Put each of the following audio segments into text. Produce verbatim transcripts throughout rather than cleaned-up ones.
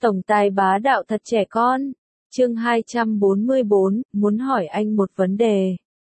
Tổng tài bá đạo thật trẻ con. Chương hai trăm bốn mươi bốn, muốn hỏi anh một vấn đề.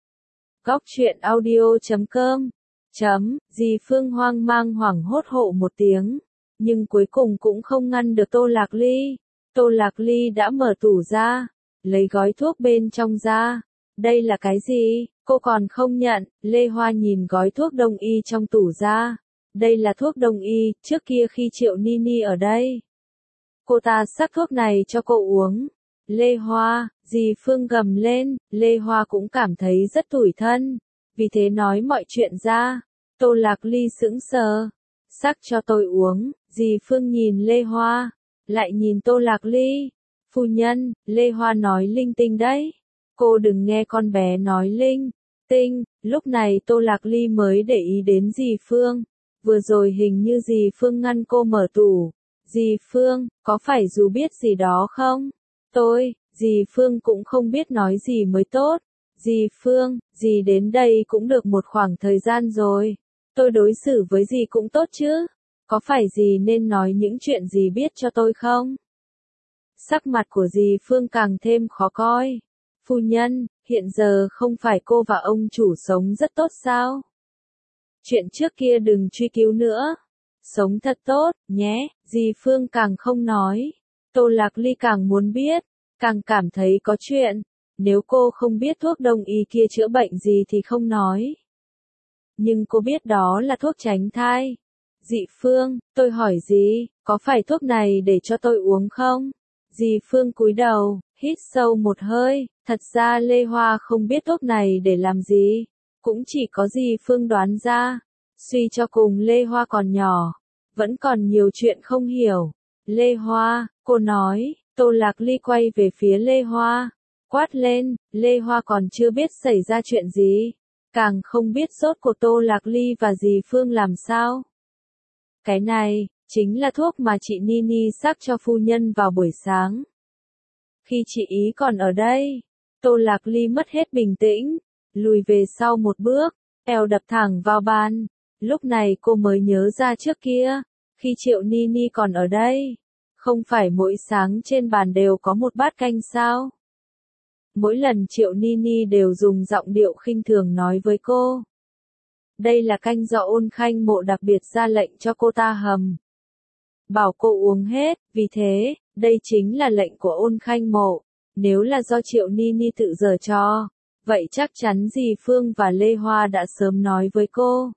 Góc truyện audio chấm com chấm, dì Phương hoang mang hoảng hốt hộ một tiếng, nhưng cuối cùng cũng không ngăn được Tô Lạc Ly. Tô Lạc Ly đã mở tủ ra, lấy gói thuốc bên trong ra. Đây là cái gì? Cô còn không nhận. Lê Hoa nhìn gói thuốc đông y trong tủ ra. Đây là thuốc đông y, trước kia khi Triệu Nini ở đây, cô ta sắc thuốc này cho cô uống. Lê Hoa, dì Phương gầm lên, Lê Hoa cũng cảm thấy rất tủi thân, vì thế nói mọi chuyện ra. Tô Lạc Ly sững sờ. Sắc cho tôi uống. Dì Phương nhìn Lê Hoa, lại nhìn Tô Lạc Ly. Phu nhân, Lê Hoa nói linh tinh đấy. Cô đừng nghe con bé nói linh tinh. Lúc này Tô Lạc Ly mới để ý đến dì Phương. Vừa rồi hình như dì Phương ngăn cô mở tủ. Dì Phương, có phải dù biết gì đó không? Tôi, dì Phương cũng không biết nói gì mới tốt. Dì Phương, dì đến đây cũng được một khoảng thời gian rồi. Tôi đối xử với dì cũng tốt chứ. Có phải dì nên nói những chuyện dì biết cho tôi không? Sắc mặt của dì Phương càng thêm khó coi. Phu nhân, hiện giờ không phải cô và ông chủ sống rất tốt sao? Chuyện trước kia đừng truy cứu nữa. Sống thật tốt, nhé. Dì Phương càng không nói. Tô Lạc Ly càng muốn biết, càng cảm thấy có chuyện. Nếu cô không biết thuốc đông y kia chữa bệnh gì thì không nói. Nhưng cô biết đó là thuốc tránh thai. Dì Phương, tôi hỏi dì, có phải thuốc này để cho tôi uống không? Dì Phương cúi đầu, hít sâu một hơi. Thật ra Lê Hoa không biết thuốc này để làm gì. Cũng chỉ có dì Phương đoán ra. Suy cho cùng Lê Hoa còn nhỏ, vẫn còn nhiều chuyện không hiểu. Lê Hoa, cô nói. Tô Lạc Ly quay về phía Lê Hoa, quát lên. Lê Hoa còn chưa biết xảy ra chuyện gì, càng không biết rốt cuộc Tô Lạc Ly và dì Phương làm sao. Cái này, chính là thuốc mà chị Nini sắc cho phu nhân vào buổi sáng. Khi chị ý còn ở đây, Tô Lạc Ly mất hết bình tĩnh, lùi về sau một bước, eo đập thẳng vào bàn. Lúc này cô mới nhớ ra trước kia, khi Triệu Nini còn ở đây, không phải mỗi sáng trên bàn đều có một bát canh sao? Mỗi lần Triệu Nini đều dùng giọng điệu khinh thường nói với cô. Đây là canh do Ôn Khanh Mộ đặc biệt ra lệnh cho cô ta hầm. Bảo cô uống hết, vì thế, đây chính là lệnh của Ôn Khanh Mộ. Nếu là do Triệu Nini tự giở cho, vậy chắc chắn dì Phương và Lê Hoa đã sớm nói với cô.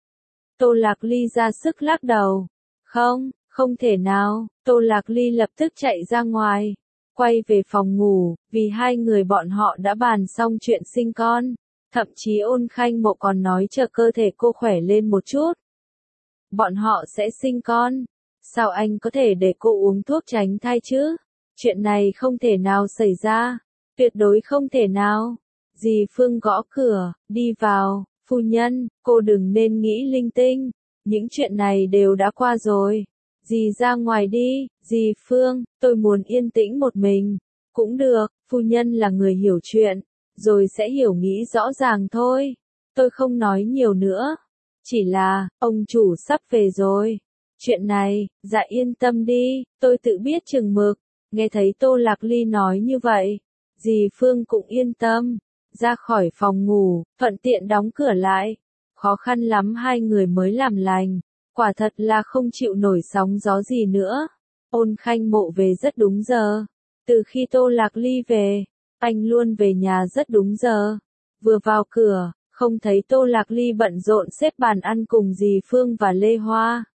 Tô Lạc Ly ra sức lắc đầu. Không, không thể nào. Tô Lạc Ly lập tức chạy ra ngoài, quay về phòng ngủ, vì hai người bọn họ đã bàn xong chuyện sinh con. Thậm chí Ôn Khanh Mộ còn nói chờ cơ thể cô khỏe lên một chút, bọn họ sẽ sinh con. Sao anh có thể để cô uống thuốc tránh thai chứ? Chuyện này không thể nào xảy ra. Tuyệt đối không thể nào. Dì Phương gõ cửa, đi vào. Phu nhân, cô đừng nên nghĩ linh tinh. Những chuyện này đều đã qua rồi. Dì ra ngoài đi. Dì Phương, tôi muốn yên tĩnh một mình. Cũng được, phu nhân là người hiểu chuyện, rồi sẽ hiểu nghĩ rõ ràng thôi. Tôi không nói nhiều nữa. Chỉ là, ông chủ sắp về rồi. Chuyện này, dạ yên tâm đi, tôi tự biết chừng mực. Nghe thấy Tô Lạc Ly nói như vậy, dì Phương cũng yên tâm, ra khỏi phòng ngủ, thuận tiện đóng cửa lại. Khó khăn lắm hai người mới làm lành, quả thật là không chịu nổi sóng gió gì nữa. Ôn Khanh Mộ về rất đúng giờ. Từ khi Tô Lạc Ly về, anh luôn về nhà rất đúng giờ. Vừa vào cửa, không thấy Tô Lạc Ly bận rộn xếp bàn ăn cùng dì Phương và Lê Hoa.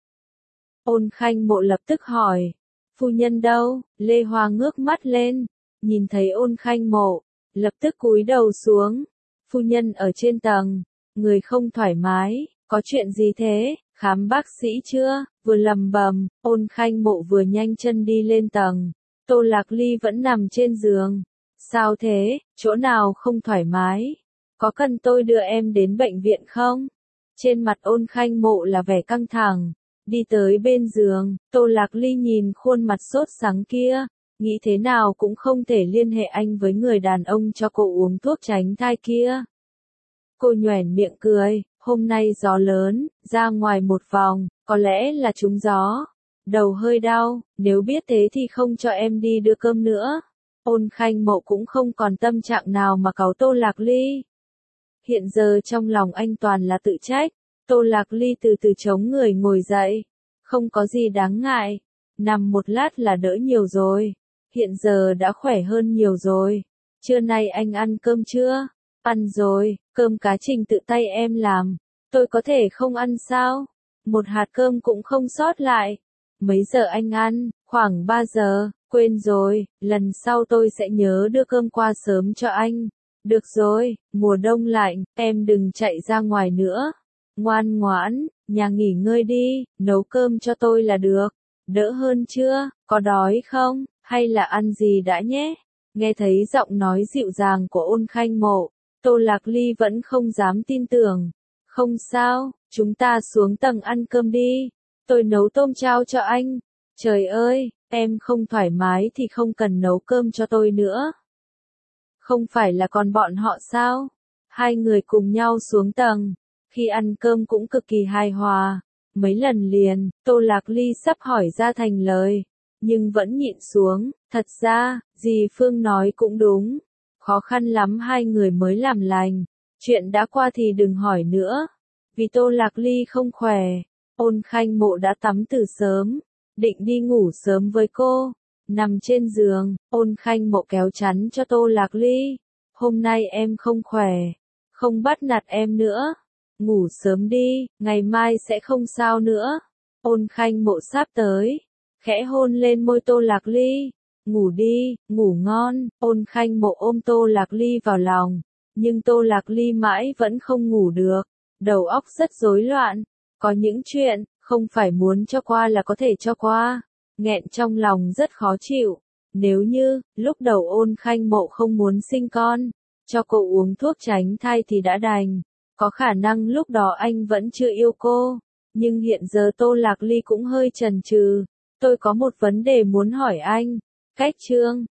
Ôn Khanh Mộ lập tức hỏi, phu nhân đâu? Lê Hoa ngước mắt lên, nhìn thấy Ôn Khanh Mộ, lập tức cúi đầu xuống. Phu nhân ở trên tầng, người không thoải mái, có chuyện gì thế? Khám bác sĩ chưa? Vừa lầm bầm, Ôn Khanh Mộ vừa nhanh chân đi lên tầng. Tô Lạc Ly vẫn nằm trên giường. Sao thế? Chỗ nào không thoải mái? Có cần tôi đưa em đến bệnh viện không? Trên mặt Ôn Khanh Mộ là vẻ căng thẳng. Đi tới bên giường, Tô Lạc Ly nhìn khuôn mặt sốt sắng kia, nghĩ thế nào cũng không thể liên hệ anh với người đàn ông cho cô uống thuốc tránh thai kia. Cô nhoẻn miệng cười, hôm nay gió lớn, ra ngoài một vòng, có lẽ là trúng gió. đầu hơi đau, nếu biết thế thì không cho em đi đưa cơm nữa. Ôn Khanh Mộ cũng không còn tâm trạng nào mà cáu Tô Lạc Ly. Hiện giờ trong lòng anh toàn là tự trách. Tô Lạc Ly từ từ chống người ngồi dậy. Không có gì đáng ngại. Nằm một lát là đỡ nhiều rồi. Hiện giờ đã khỏe hơn nhiều rồi. Trưa nay anh ăn cơm chưa? Ăn rồi, cơm cá trình tự tay em làm. Tôi có thể không ăn sao? Một hạt cơm cũng không sót lại. Mấy giờ anh ăn? Khoảng ba giờ. Quên rồi, lần sau tôi sẽ nhớ đưa cơm qua sớm cho anh. Được rồi, mùa đông lạnh, em đừng chạy ra ngoài nữa. Ngoan ngoãn, nhà nghỉ ngơi đi, nấu cơm cho tôi là được. Đỡ hơn chưa? Có đói không? Hay là ăn gì đã nhé? Nghe thấy giọng nói dịu dàng của Ôn Khanh Mộ, Tô Lạc Ly vẫn không dám tin tưởng. Không sao, chúng ta xuống tầng ăn cơm đi. Tôi nấu tôm chao cho anh. Trời ơi, em không thoải mái thì không cần nấu cơm cho tôi nữa. Không phải là còn bọn họ sao? Hai người cùng nhau xuống tầng. Khi ăn cơm cũng cực kỳ hài hòa. Mấy lần liền, Tô Lạc Ly sắp hỏi ra thành lời. Nhưng vẫn nhịn xuống. Thật ra, dì Phương nói cũng đúng. Khó khăn lắm hai người mới làm lành. Chuyện đã qua thì đừng hỏi nữa. Vì Tô Lạc Ly không khỏe, Ôn Khanh Mộ đã tắm từ sớm, định đi ngủ sớm với cô. Nằm trên giường, Ôn Khanh Mộ kéo chắn cho Tô Lạc Ly. Hôm nay em không khỏe, không bắt nạt em nữa. Ngủ sớm đi, ngày mai sẽ không sao nữa. Ôn Khanh Mộ sắp tới, khẽ hôn lên môi Tô Lạc Ly. Ngủ đi, ngủ ngon. Ôn Khanh Mộ ôm Tô Lạc Ly vào lòng, nhưng Tô Lạc Ly mãi vẫn không ngủ được. Đầu óc rất rối loạn. Có những chuyện, không phải muốn cho qua là có thể cho qua. Nghẹn trong lòng rất khó chịu. Nếu như, lúc đầu Ôn Khanh Mộ không muốn sinh con, cho cô uống thuốc tránh thai thì đã đành. Có khả năng lúc đó anh vẫn chưa yêu cô. Nhưng hiện giờ Tô Lạc Ly cũng hơi chần chừ. Tôi có một vấn đề muốn hỏi anh. Cách chương